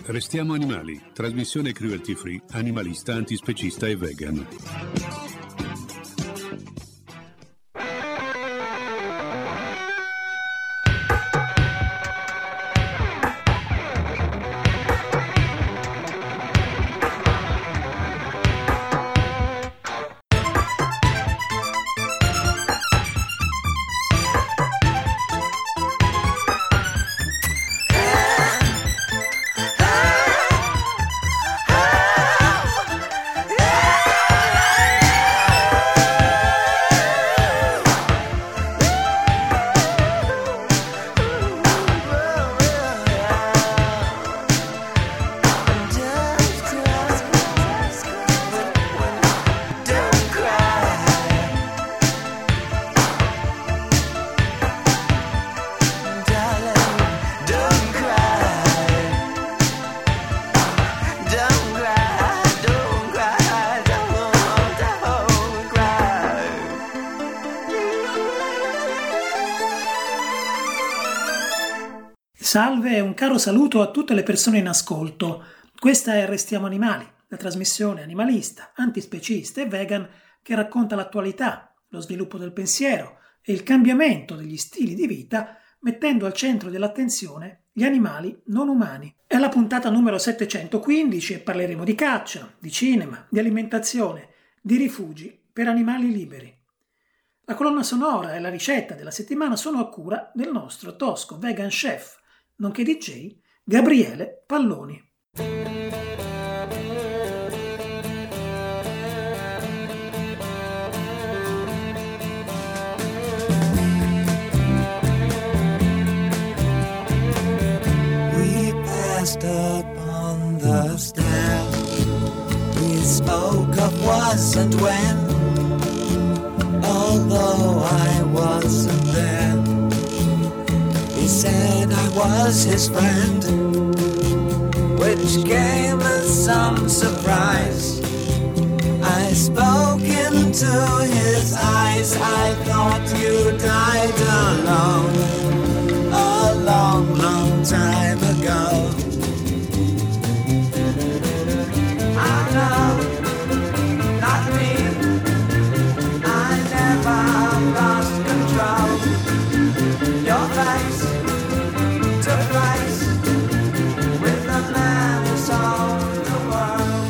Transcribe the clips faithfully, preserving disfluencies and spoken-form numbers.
Restiamo animali, trasmissione cruelty free, animalista, antispecista e vegan. Salve e un caro saluto a tutte le persone in ascolto. Questa è Restiamo Animali, la trasmissione animalista, antispecista e vegan che racconta l'attualità, lo sviluppo del pensiero e il cambiamento degli stili di vita, mettendo al centro dell'attenzione gli animali non umani. È la puntata numero settecentoquindici e parleremo di caccia, di cinema, di alimentazione, di rifugi per animali liberi. La colonna sonora e la ricetta della settimana sono a cura del nostro tosco vegan chef, nonché D J, Gabriele Palloni. We passed up on the stair. We spoke of was and when, although I wasn't there. He said I was his friend, which came as some surprise. I spoke into his eyes. I thought you died alone a long, long time ago. I know, not me. I never lost control. Your face to face with the man who sold the world.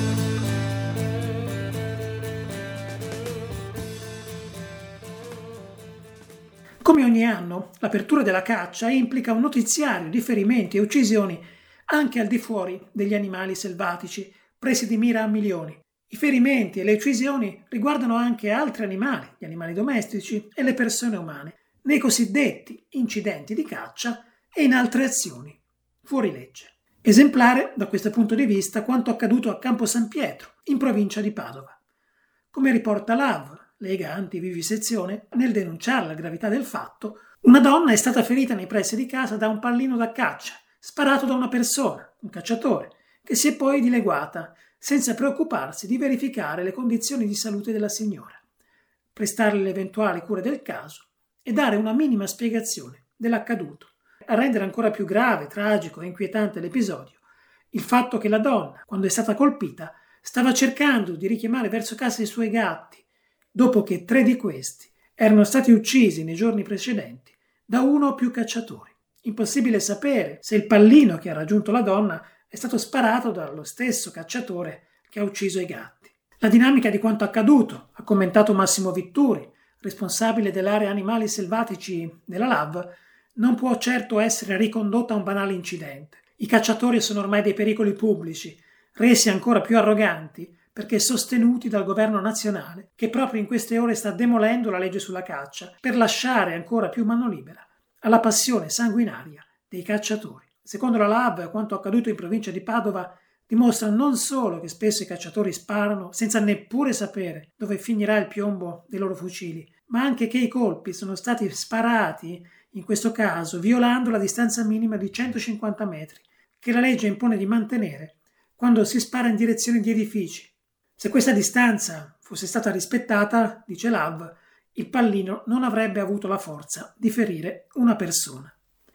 Come ogni anno, l'apertura della caccia implica un notiziario di ferimenti e uccisioni anche al di fuori degli animali selvatici, presi di mira a milioni. I ferimenti e le uccisioni riguardano anche altri animali, gli animali domestici e le persone umane, nei cosiddetti incidenti di caccia e in altre azioni fuori legge. Esemplare, da questo punto di vista, quanto accaduto a Campo San Pietro, in provincia di Padova. Come riporta l'A V, Lega Antivivisezione, nel denunciare la gravità del fatto, una donna è stata ferita nei pressi di casa da un pallino da caccia, sparato da una persona, un cacciatore, che si è poi dileguata, senza preoccuparsi di verificare le condizioni di salute della signora, prestarle le eventuali cure del caso e dare una minima spiegazione dell'accaduto. A rendere ancora più grave, tragico e inquietante l'episodio, il fatto che la donna, quando è stata colpita, stava cercando di richiamare verso casa i suoi gatti, dopo che tre di questi erano stati uccisi nei giorni precedenti da uno o più cacciatori. Impossibile sapere se il pallino che ha raggiunto la donna è stato sparato dallo stesso cacciatore che ha ucciso i gatti. La dinamica di quanto accaduto, ha commentato Massimo Vitturi, responsabile dell'area animali selvatici della L A V, non può certo essere ricondotta a un banale incidente. I cacciatori sono ormai dei pericoli pubblici, resi ancora più arroganti perché sostenuti dal governo nazionale, che proprio in queste ore sta demolendo la legge sulla caccia per lasciare ancora più mano libera alla passione sanguinaria dei cacciatori. Secondo la L A V, quanto accaduto in provincia di Padova dimostra non solo che spesso i cacciatori sparano senza neppure sapere dove finirà il piombo dei loro fucili, ma anche che i colpi sono stati sparati, in questo caso, violando la distanza minima di centocinquanta metri, che la legge impone di mantenere quando si spara in direzione di edifici. Se questa distanza fosse stata rispettata, dice l'A V, il pallino non avrebbe avuto la forza di ferire una persona.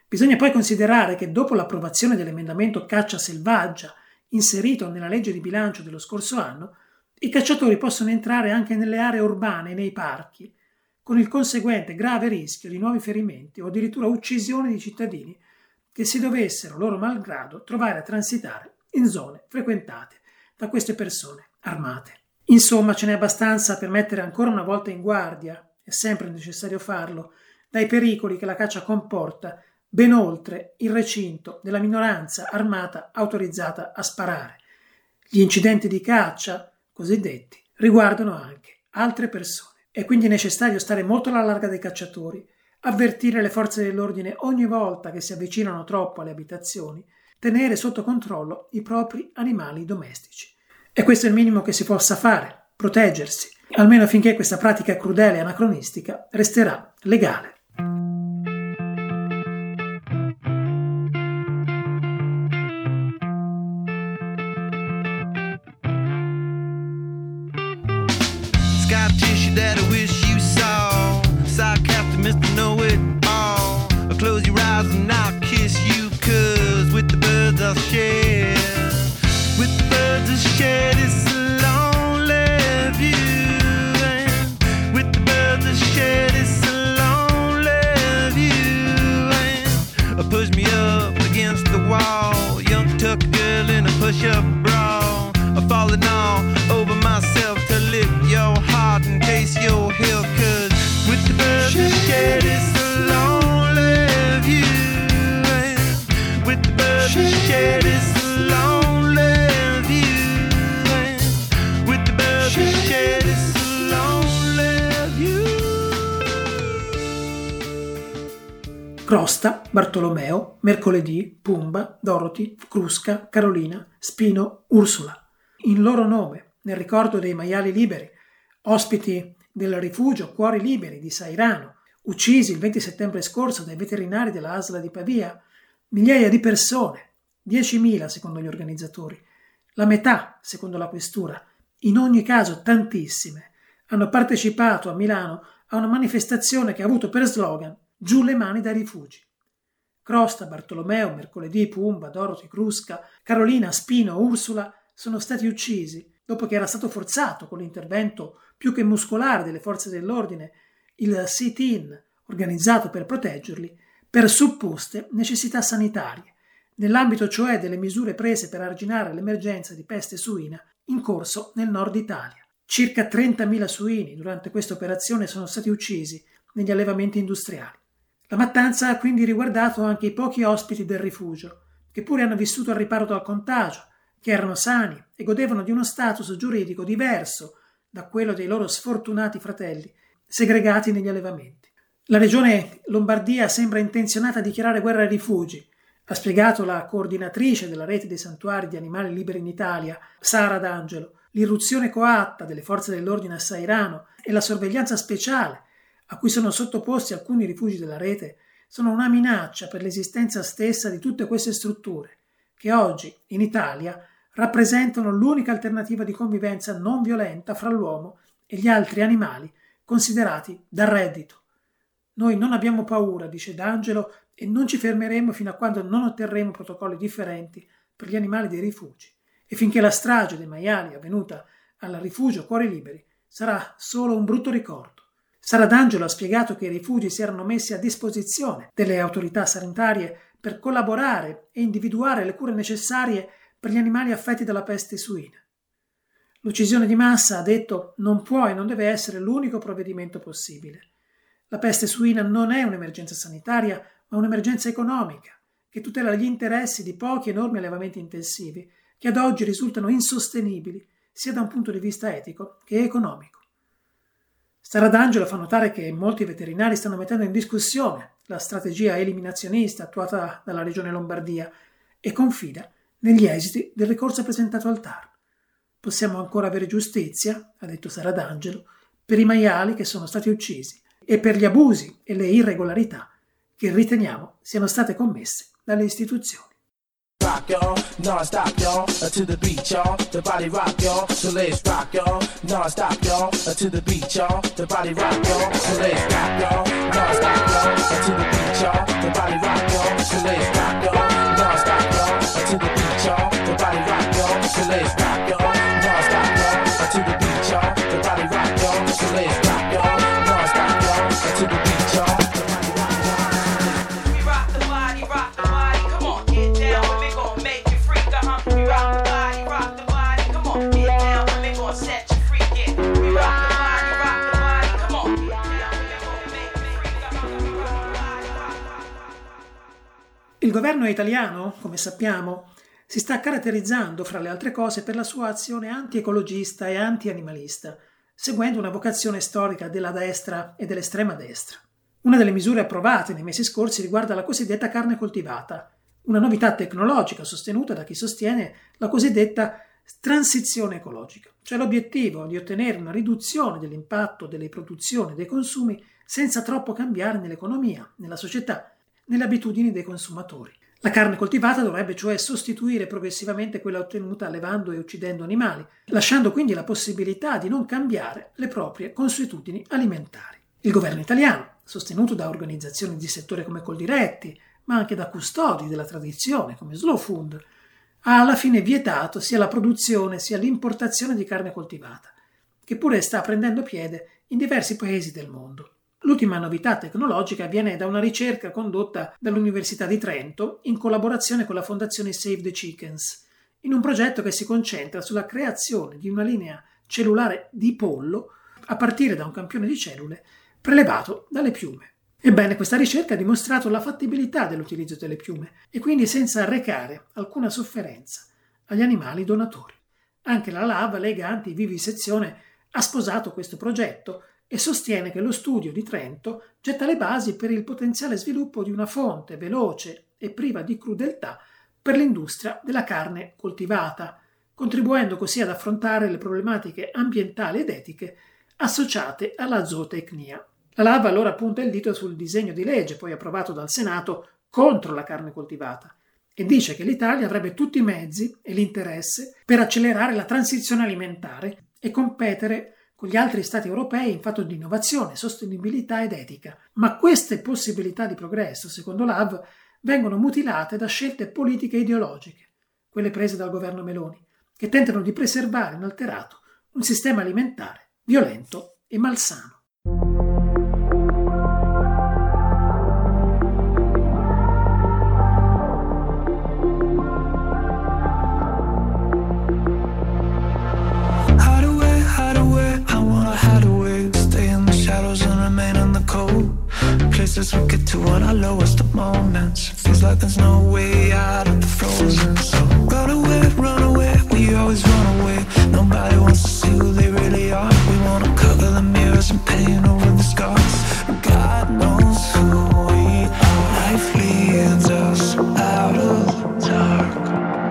Bisogna poi considerare che dopo l'approvazione dell'emendamento caccia selvaggia inserito nella legge di bilancio dello scorso anno, i cacciatori possono entrare anche nelle aree urbane e nei parchi, con il conseguente grave rischio di nuovi ferimenti o addirittura uccisioni di cittadini che si dovessero, loro malgrado, trovare a transitare in zone frequentate da queste persone armate. Insomma, ce n'è abbastanza per mettere ancora una volta in guardia, è sempre necessario farlo, dai pericoli che la caccia comporta ben oltre il recinto della minoranza armata autorizzata a sparare. Gli incidenti di caccia, cosiddetti, riguardano anche altre persone. È quindi necessario stare molto alla larga dei cacciatori, avvertire le forze dell'ordine ogni volta che si avvicinano troppo alle abitazioni, tenere sotto controllo i propri animali domestici. E questo è il minimo che si possa fare, proteggersi, almeno finché questa pratica crudele e anacronistica resterà legale. Scar tissue that I wish you saw. Sarcastic Mister Know-It-All. Close your eyes and I'll kiss you, cause with the birds I'll share. With the birds I'll share this lonely view. And with the birds I'll share this lonely view. And push me up against the wall. Young tuck girl in a push-up bra. I'm falling all over myself to lift your heart and taste your hill, cause with the birds I share this lonely view. And with the birds I share this lonely view. And with the birds I share this lonely view. Crosta, Bartolomeo, Mercoledì, Pumba, Dorothy, Crusca, Carolina, Spino, Ursula. In loro nome, nel ricordo dei maiali liberi, ospiti del rifugio Cuori Liberi di Sairano, uccisi il venti settembre scorso dai veterinari della A S L A di Pavia, migliaia di persone, diecimila secondo gli organizzatori, la metà secondo la questura, in ogni caso tantissime, hanno partecipato a Milano a una manifestazione che ha avuto per slogan «Giù le mani dai rifugi». Crosta, Bartolomeo, Mercoledì, Pumba, Dorothy, Crusca, Carolina, Spino, Ursula sono stati uccisi dopo che era stato forzato con l'intervento più che muscolare delle forze dell'ordine, il sit-in organizzato per proteggerli, per supposte necessità sanitarie, nell'ambito cioè delle misure prese per arginare l'emergenza di peste suina in corso nel nord Italia. Circa trentamila suini durante questa operazione sono stati uccisi negli allevamenti industriali. La mattanza ha quindi riguardato anche i pochi ospiti del rifugio, che pure hanno vissuto al riparo dal contagio, che erano sani e godevano di uno status giuridico diverso da quello dei loro sfortunati fratelli, segregati negli allevamenti. La regione Lombardia sembra intenzionata a dichiarare guerra ai rifugi, ha spiegato la coordinatrice della rete dei santuari di animali liberi in Italia, Sara D'Angelo. L'irruzione coatta delle forze dell'ordine a Sairano e la sorveglianza speciale a cui sono sottoposti alcuni rifugi della rete sono una minaccia per l'esistenza stessa di tutte queste strutture, che oggi, in Italia, rappresentano l'unica alternativa di convivenza non violenta fra l'uomo e gli altri animali considerati da reddito. Noi non abbiamo paura, dice D'Angelo, e non ci fermeremo fino a quando non otterremo protocolli differenti per gli animali dei rifugi e finché la strage dei maiali avvenuta al rifugio Cuori Liberi sarà solo un brutto ricordo. Sara D'Angelo ha spiegato che i rifugi si erano messi a disposizione delle autorità sanitarie per collaborare e individuare le cure necessarie per gli animali affetti dalla peste suina. L'uccisione di massa, ha detto, non può e non deve essere l'unico provvedimento possibile. La peste suina non è un'emergenza sanitaria, ma un'emergenza economica, che tutela gli interessi di pochi enormi allevamenti intensivi, che ad oggi risultano insostenibili, sia da un punto di vista etico che economico. Sara D'Angelo fa notare che molti veterinari stanno mettendo in discussione la strategia eliminazionista attuata dalla regione Lombardia e confida negli esiti del ricorso presentato al T A R. Possiamo ancora avere giustizia, ha detto Sara D'Angelo, per i maiali che sono stati uccisi e per gli abusi e le irregolarità che riteniamo siano state commesse dalle istituzioni. rock, y'all, non-stop, y'all, to the beat, y'all, the body rock, y'all, so let's rock, y'all, non-stop, y'all, to the beat, y'all, the body rock, y'all, so let's rock, y'all, non-stop, y'all, to the beat, y'all, the body rock, y'all, so let's rock, y'all, non-stop, y'all, to the beat, y'all, the body rock, y'all, so let's rock, y'all, non-stop, y'all, to the beat, y'all, the body rock, y'all, so let's rock, y'all, non-stop, y'all, to the beat, y'all, the body rock, y'all. We rock the body, rock the body, come on, get down with me, gon' make you freak, uh-huh. We rock the body, rock the body, come on, get down with me, gon' set you free, yeah. We rock the body, rock the body, come on, get down with me, gon' make you freak, uh-huh. We rock the body, rock the body. Il governo italiano, come sappiamo, si sta caratterizzando, fra le altre cose, per la sua azione anti-ecologista e anti-animalista, seguendo una vocazione storica della destra e dell'estrema destra. Una delle misure approvate nei mesi scorsi riguarda la cosiddetta carne coltivata, una novità tecnologica sostenuta da chi sostiene la cosiddetta transizione ecologica, cioè l'obiettivo di ottenere una riduzione dell'impatto delle produzioni e dei consumi senza troppo cambiare nell'economia, nella società, nelle abitudini dei consumatori. La carne coltivata dovrebbe cioè sostituire progressivamente quella ottenuta allevando e uccidendo animali, lasciando quindi la possibilità di non cambiare le proprie consuetudini alimentari. Il governo italiano, sostenuto da organizzazioni di settore come Coldiretti, ma anche da custodi della tradizione come Slow Food, ha alla fine vietato sia la produzione sia l'importazione di carne coltivata, che pure sta prendendo piede in diversi paesi del mondo. L'ultima novità tecnologica viene da una ricerca condotta dall'Università di Trento in collaborazione con la fondazione Save the Chickens, in un progetto che si concentra sulla creazione di una linea cellulare di pollo a partire da un campione di cellule prelevato dalle piume. Ebbene, questa ricerca ha dimostrato la fattibilità dell'utilizzo delle piume e quindi senza arrecare alcuna sofferenza agli animali donatori. Anche la L A V, Lega Anti-Vivisezione, ha sposato questo progetto e sostiene che lo studio di Trento getta le basi per il potenziale sviluppo di una fonte veloce e priva di crudeltà per l'industria della carne coltivata, contribuendo così ad affrontare le problematiche ambientali ed etiche associate alla zootecnia. La L A V allora punta il dito sul disegno di legge poi approvato dal Senato contro la carne coltivata e dice che l'Italia avrebbe tutti i mezzi e l'interesse per accelerare la transizione alimentare e competere con gli altri stati europei in fatto di innovazione, sostenibilità ed etica. Ma queste possibilità di progresso, secondo l'A V, vengono mutilate da scelte politiche e ideologiche, quelle prese dal governo Meloni, che tentano di preservare inalterato un sistema alimentare violento e malsano. Places we get to on our lowest of moments. Feels like there's no way out of the frozen. So run away, run away, we always run away. Nobody wants to see who they really are. We wanna cover the mirrors and paint over the scars. God knows who we are. Life leads us out of the dark.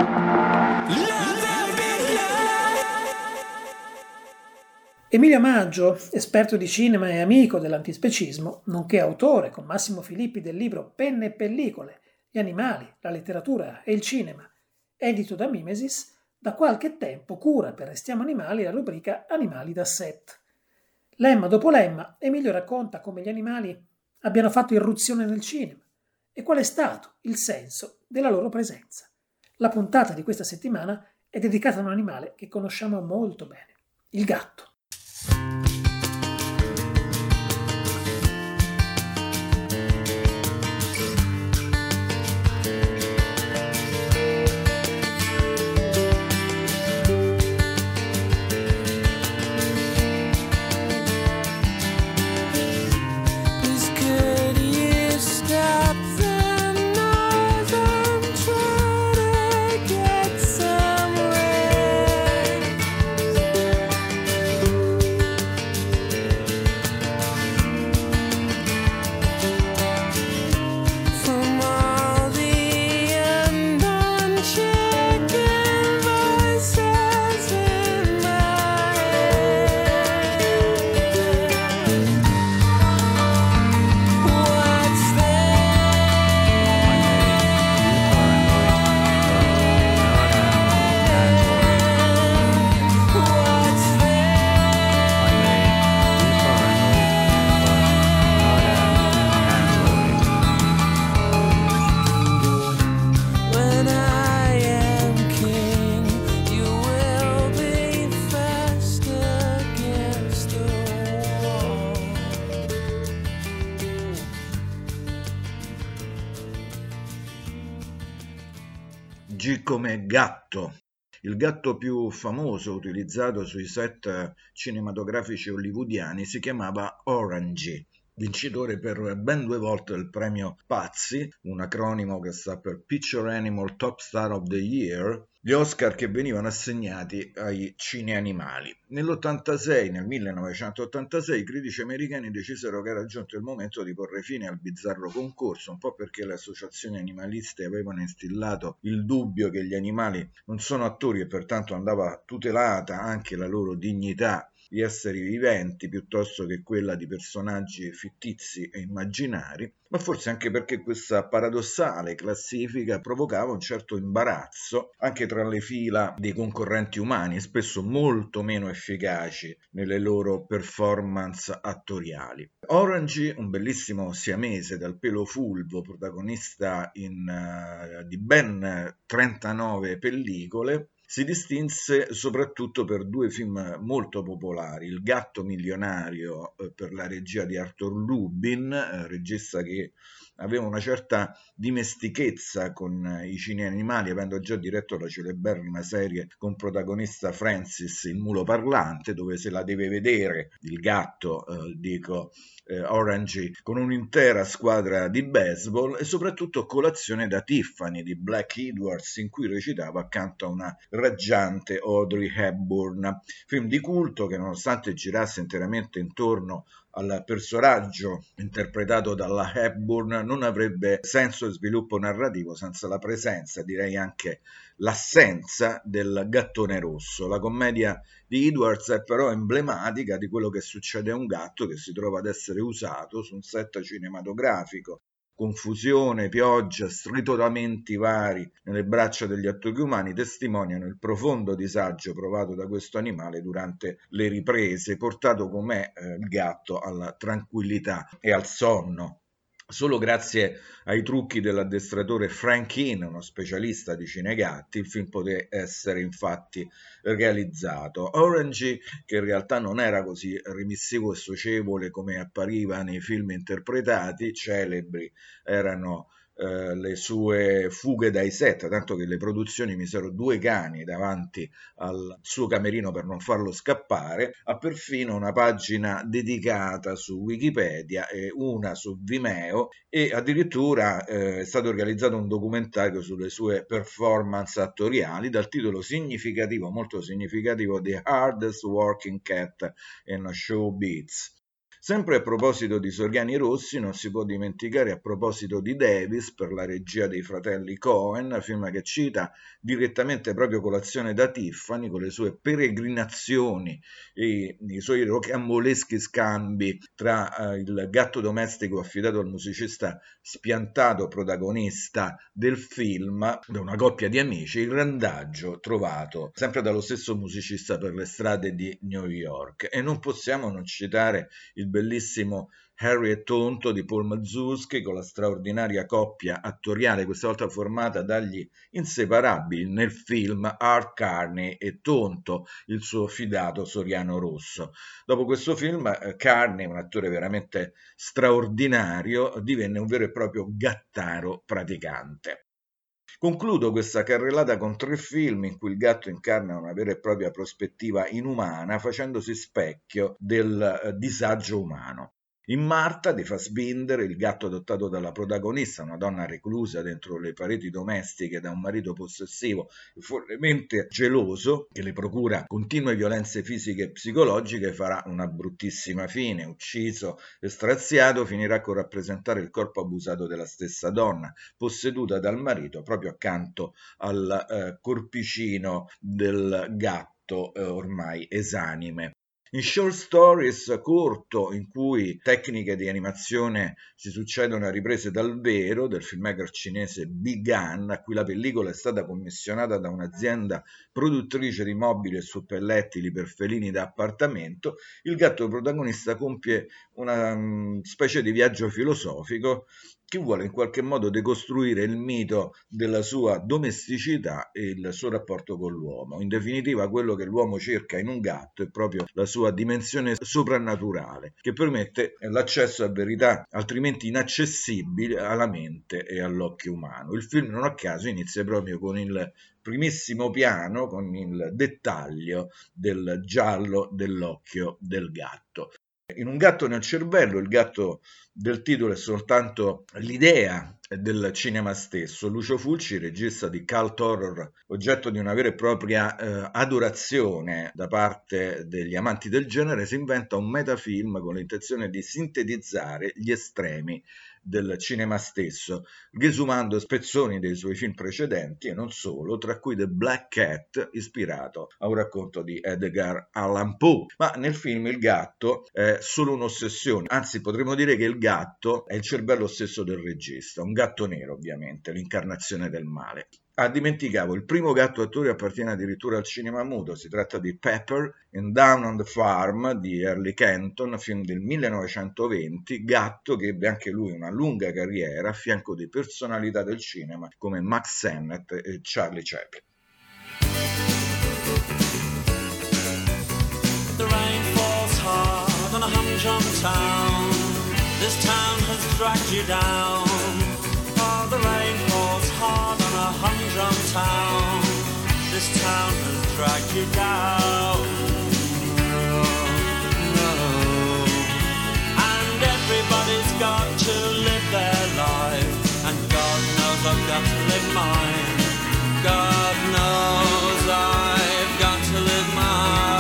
Emilio Maggio, esperto di cinema e amico dell'antispecismo, nonché autore con Massimo Filippi del libro Penne e pellicole, gli animali, la letteratura e il cinema, edito da Mimesis, da qualche tempo cura per Restiamo Animali la rubrica Animali da set. Lemma dopo lemma, Emilio racconta come gli animali abbiano fatto irruzione nel cinema e qual è stato il senso della loro presenza. La puntata di questa settimana è dedicata a un animale che conosciamo molto bene, il gatto. come gatto. Il gatto più famoso utilizzato sui set cinematografici hollywoodiani si chiamava Orangey, vincitore per ben due volte del premio Pazzi, un acronimo che sta per Picture Animal Top Star of the Year, gli Oscar che venivano assegnati ai cineanimali. Nell'ottantasei, nel millenovecentottantasei, i critici americani decisero che era giunto il momento di porre fine al bizzarro concorso, un po' perché le associazioni animaliste avevano instillato il dubbio che gli animali non sono attori e pertanto andava tutelata anche la loro dignità di esseri viventi piuttosto che quella di personaggi fittizi e immaginari, ma forse anche perché questa paradossale classifica provocava un certo imbarazzo anche tra le fila dei concorrenti umani, spesso molto meno efficaci nelle loro performance attoriali. Orangey, un bellissimo siamese dal pelo fulvo, protagonista in, uh, di ben trentanove pellicole, si distinse soprattutto per due film molto popolari: Il gatto milionario eh, per la regia di Arthur Lubin, eh, regista che aveva una certa dimestichezza con eh, i cineanimali, avendo già diretto la celeberrima serie con protagonista Francis il mulo parlante, dove se la deve vedere il gatto, eh, dico, eh, Orangey, con un'intera squadra di baseball, e soprattutto Colazione da Tiffany di Black Edwards, in cui recitava accanto a una raggiante Audrey Hepburn, film di culto che, nonostante girasse interamente intorno al personaggio interpretato dalla Hepburn, non avrebbe senso e sviluppo narrativo senza la presenza, direi anche l'assenza, del gattone rosso. La commedia di Edwards è però emblematica di quello che succede a un gatto che si trova ad essere usato su un set cinematografico. Confusione, pioggia, stritolamenti vari nelle braccia degli attori umani testimoniano il profondo disagio provato da questo animale durante le riprese, portato com'è eh, il gatto alla tranquillità e al sonno. Solo grazie ai trucchi dell'addestratore Frank Keane, uno specialista di cinegatti, il film poté essere infatti realizzato. Orangey, che in realtà non era così remissivo e socievole come appariva nei film interpretati, celebri erano Uh, le sue fughe dai set, tanto che le produzioni misero due cani davanti al suo camerino per non farlo scappare, ha perfino una pagina dedicata su Wikipedia e una su Vimeo, e addirittura uh, è stato realizzato un documentario sulle sue performance attoriali dal titolo significativo, molto significativo, The Hardest Working Cat in Showbiz. Sempre a proposito di Soriani Rossi, non si può dimenticare, a proposito di Davis per la regia dei fratelli Coen, film che cita direttamente proprio Colazione da Tiffany, con le sue peregrinazioni e i suoi rocamboleschi scambi tra eh, il gatto domestico affidato al musicista spiantato protagonista del film, da una coppia di amici, il randaggio trovato sempre dallo stesso musicista per le strade di New York. E non possiamo non citare il bellissimo Harry e Tonto di Paul Mazursky, con la straordinaria coppia attoriale, questa volta formata dagli inseparabili nel film Art Carney e Tonto, il suo fidato Soriano Rosso. Dopo questo film Carney, un attore veramente straordinario, divenne un vero e proprio gattaro praticante. Concludo questa carrellata con tre film in cui il gatto incarna una vera e propria prospettiva inumana, facendosi specchio del eh, disagio umano. In Marta di Fassbinder, il gatto adottato dalla protagonista, una donna reclusa dentro le pareti domestiche da un marito possessivo e follemente geloso, che le procura continue violenze fisiche e psicologiche, farà una bruttissima fine. Ucciso e straziato, finirà con rappresentare il corpo abusato della stessa donna, posseduta dal marito proprio accanto al eh, corpicino del gatto eh, ormai esanime. In Short Stories, corto in cui tecniche di animazione si succedono a riprese dal vero, del filmmaker cinese Bi Gan, a cui la pellicola è stata commissionata da un'azienda produttrice di mobili e suppellettili per felini da appartamento, il gatto protagonista compie una um, specie di viaggio filosofico chi vuole in qualche modo decostruire il mito della sua domesticità e il suo rapporto con l'uomo. In definitiva, quello che l'uomo cerca in un gatto è proprio la sua dimensione soprannaturale, che permette l'accesso a verità altrimenti inaccessibili alla mente e all'occhio umano. Il film, non a caso, inizia proprio con il primissimo piano, con il dettaglio del giallo dell'occhio del gatto. In Un gatto nel cervello, il gatto del titolo è soltanto l'idea del cinema stesso. Lucio Fulci, regista di cult horror, oggetto di una vera e propria eh, adorazione da parte degli amanti del genere, si inventa un metafilm con l'intenzione di sintetizzare gli estremi del cinema stesso, riesumando spezzoni dei suoi film precedenti e non solo, tra cui The Black Cat, ispirato a un racconto di Edgar Allan Poe. Ma nel film il gatto è solo un'ossessione, anzi potremmo dire che il gatto è il cervello stesso del regista, un gatto nero ovviamente, l'incarnazione del male. Ah, dimenticavo, il primo gatto attore appartiene addirittura al cinema muto, si tratta di Pepper in Down on the Farm di Early Kenton, film del millenovecentoventi, gatto che ebbe anche lui una lunga carriera a fianco di personalità del cinema come Max Sennett e Charlie Chaplin. The rain falls hard on a humdrum town. This town has dragged you down. Oh, the rain falls hard on a humdrum town. This town has dragged you down. No, no. And everybody's got to live their life. And God knows I've got to live mine. God knows I've got to live mine.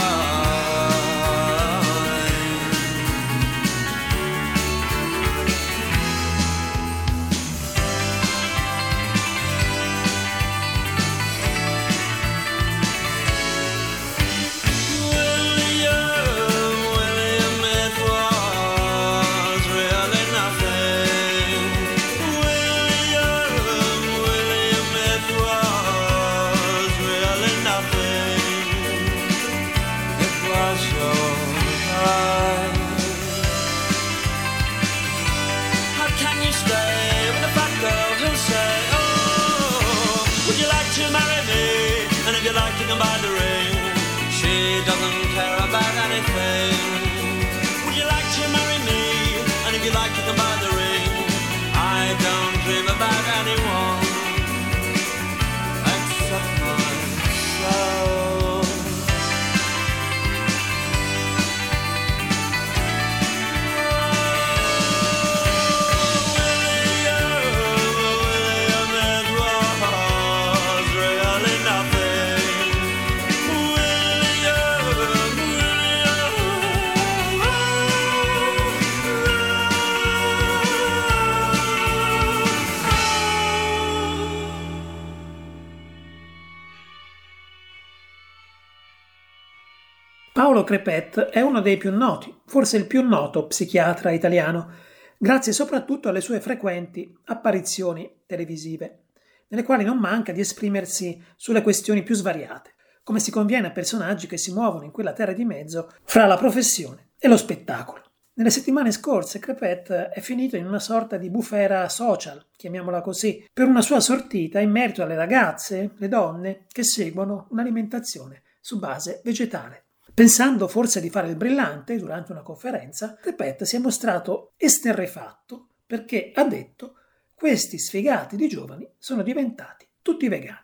Paolo Crepet è uno dei più noti, forse il più noto psichiatra italiano, grazie soprattutto alle sue frequenti apparizioni televisive, nelle quali non manca di esprimersi sulle questioni più svariate, come si conviene a personaggi che si muovono in quella terra di mezzo fra la professione e lo spettacolo. Nelle settimane scorse Crepet è finito in una sorta di bufera social, chiamiamola così, per una sua sortita in merito alle ragazze, le donne, che seguono un'alimentazione su base vegetale. Pensando forse di fare il brillante durante una conferenza, Crepet si è mostrato esterrefatto perché ha detto: questi sfigati di giovani sono diventati tutti vegani.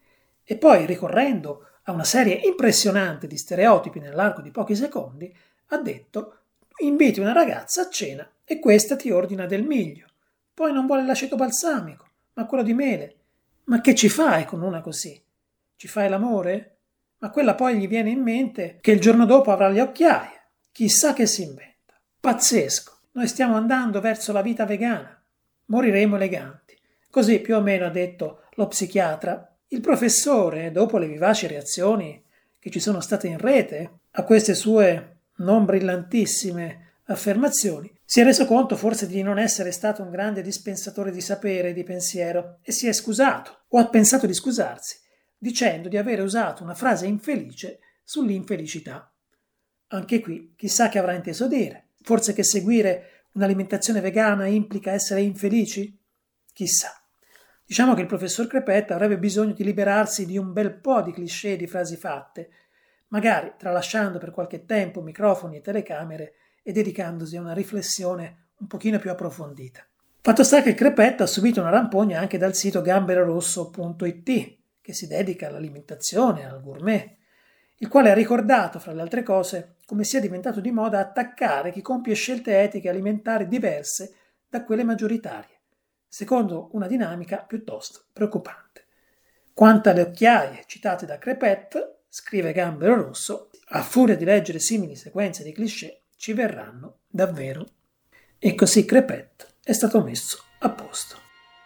E poi, ricorrendo a una serie impressionante di stereotipi nell'arco di pochi secondi, ha detto: inviti una ragazza a cena e questa ti ordina del miglio, poi non vuole l'aceto balsamico, ma quello di mele. Ma che ci fai con una così? Ci fai l'amore? Ma quella poi gli viene in mente che il giorno dopo avrà le occhiaie. Chissà che si inventa. Pazzesco. Noi stiamo andando verso la vita vegana. Moriremo eleganti. Così più o meno ha detto lo psichiatra. Il professore, dopo le vivaci reazioni che ci sono state in rete a queste sue non brillantissime affermazioni, si è reso conto forse di non essere stato un grande dispensatore di sapere e di pensiero e si è scusato, o ha pensato di scusarsi, dicendo di avere usato una frase infelice sull'infelicità. Anche qui, chissà che avrà inteso dire. Forse che seguire Un'alimentazione vegana implica essere infelici? Chissà. Diciamo che il professor Crepetta avrebbe bisogno di liberarsi di un bel po' di cliché e di frasi fatte, magari tralasciando per qualche tempo microfoni e telecamere e dedicandosi a una riflessione un pochino più approfondita. Fatto sta che Crepetta ha subito una rampogna anche dal sito gambero rosso punto it, che si dedica all'alimentazione, al gourmet, il quale ha ricordato, fra le altre cose, come sia diventato di moda attaccare chi compie scelte etiche alimentari diverse da quelle maggioritarie, secondo una dinamica piuttosto preoccupante. Quanto alle occhiaie citate da Crepetta, scrive Gambero Rosso, a furia di leggere simili sequenze di cliché ci verranno davvero. E così Crepetta è stato messo a posto.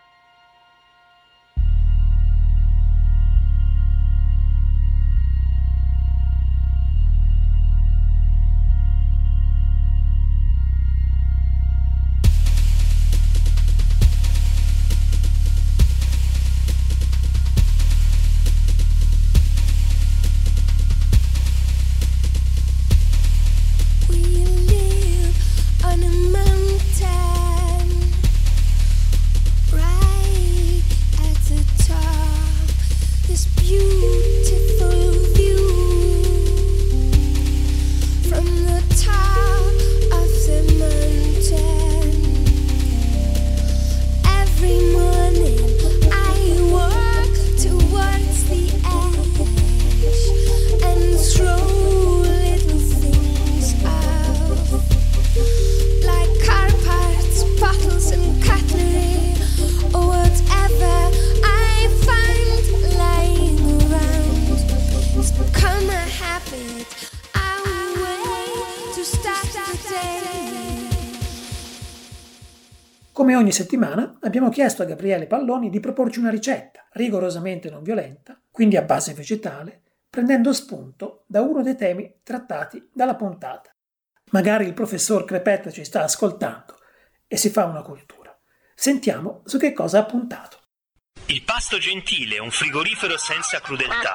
Come ogni settimana abbiamo chiesto a Gabriele Palloni di proporci una ricetta rigorosamente non violenta, quindi a base vegetale, prendendo spunto da uno dei temi trattati dalla puntata. Magari il professor Crepetta ci sta ascoltando e si fa una cultura. Sentiamo su che cosa ha puntato. Il pasto gentile, un frigorifero senza crudeltà.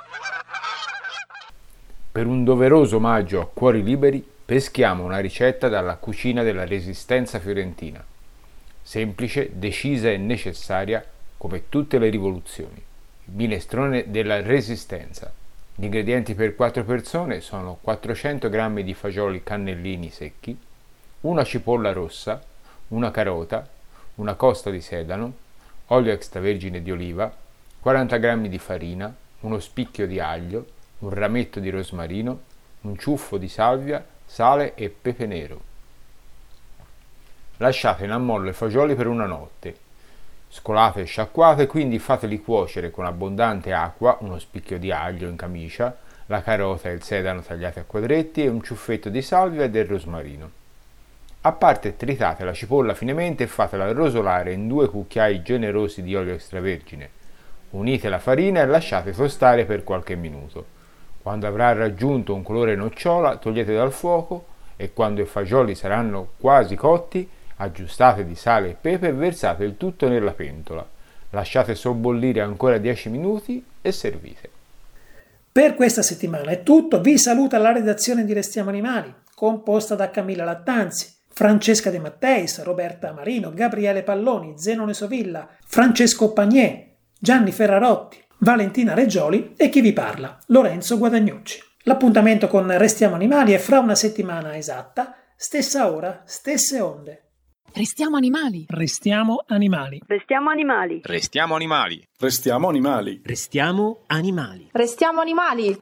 Per un doveroso omaggio a Cuori Liberi peschiamo una ricetta dalla cucina della Resistenza fiorentina. Semplice, decisa e necessaria come tutte le rivoluzioni. Il minestrone della Resistenza. Gli ingredienti per quattro persone sono quattrocento grammi di fagioli cannellini secchi, una cipolla rossa, una carota, una costa di sedano, olio extravergine di oliva, quaranta grammi di farina, uno spicchio di aglio, un rametto di rosmarino, un ciuffo di salvia, sale e pepe nero. Lasciate in ammollo i fagioli per una notte. Scolate e sciacquate, quindi fateli cuocere con abbondante acqua, uno spicchio di aglio in camicia, la carota e il sedano tagliati a quadretti e un ciuffetto di salvia e del rosmarino. A parte tritate la cipolla finemente e fatela rosolare in due cucchiai generosi di olio extravergine. Unite la farina e lasciate tostare per qualche minuto. Quando avrà raggiunto un colore nocciola, togliete dal fuoco e quando i fagioli saranno quasi cotti, aggiustate di sale e pepe e versate il tutto nella pentola. Lasciate sobbollire ancora dieci minuti e servite. Per questa settimana è tutto. Vi saluta la redazione di Restiamo Animali, composta da Camilla Lattanzi, Francesca De Matteis, Roberta Marino, Gabriele Palloni, Zenone Sovilla, Francesco Pagnier, Gianni Ferrarotti, Valentina Reggioli e chi vi parla, Lorenzo Guadagnucci. L'appuntamento con Restiamo Animali è fra una settimana esatta, stessa ora, stesse onde. Restiamo animali. Restiamo animali. Restiamo animali. Restiamo animali. Restiamo animali. Restiamo animali. Restiamo animali.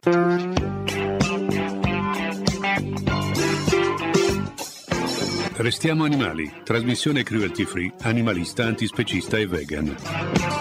Restiamo animali. Trasmissione cruelty free, animalista, antispecista e vegan.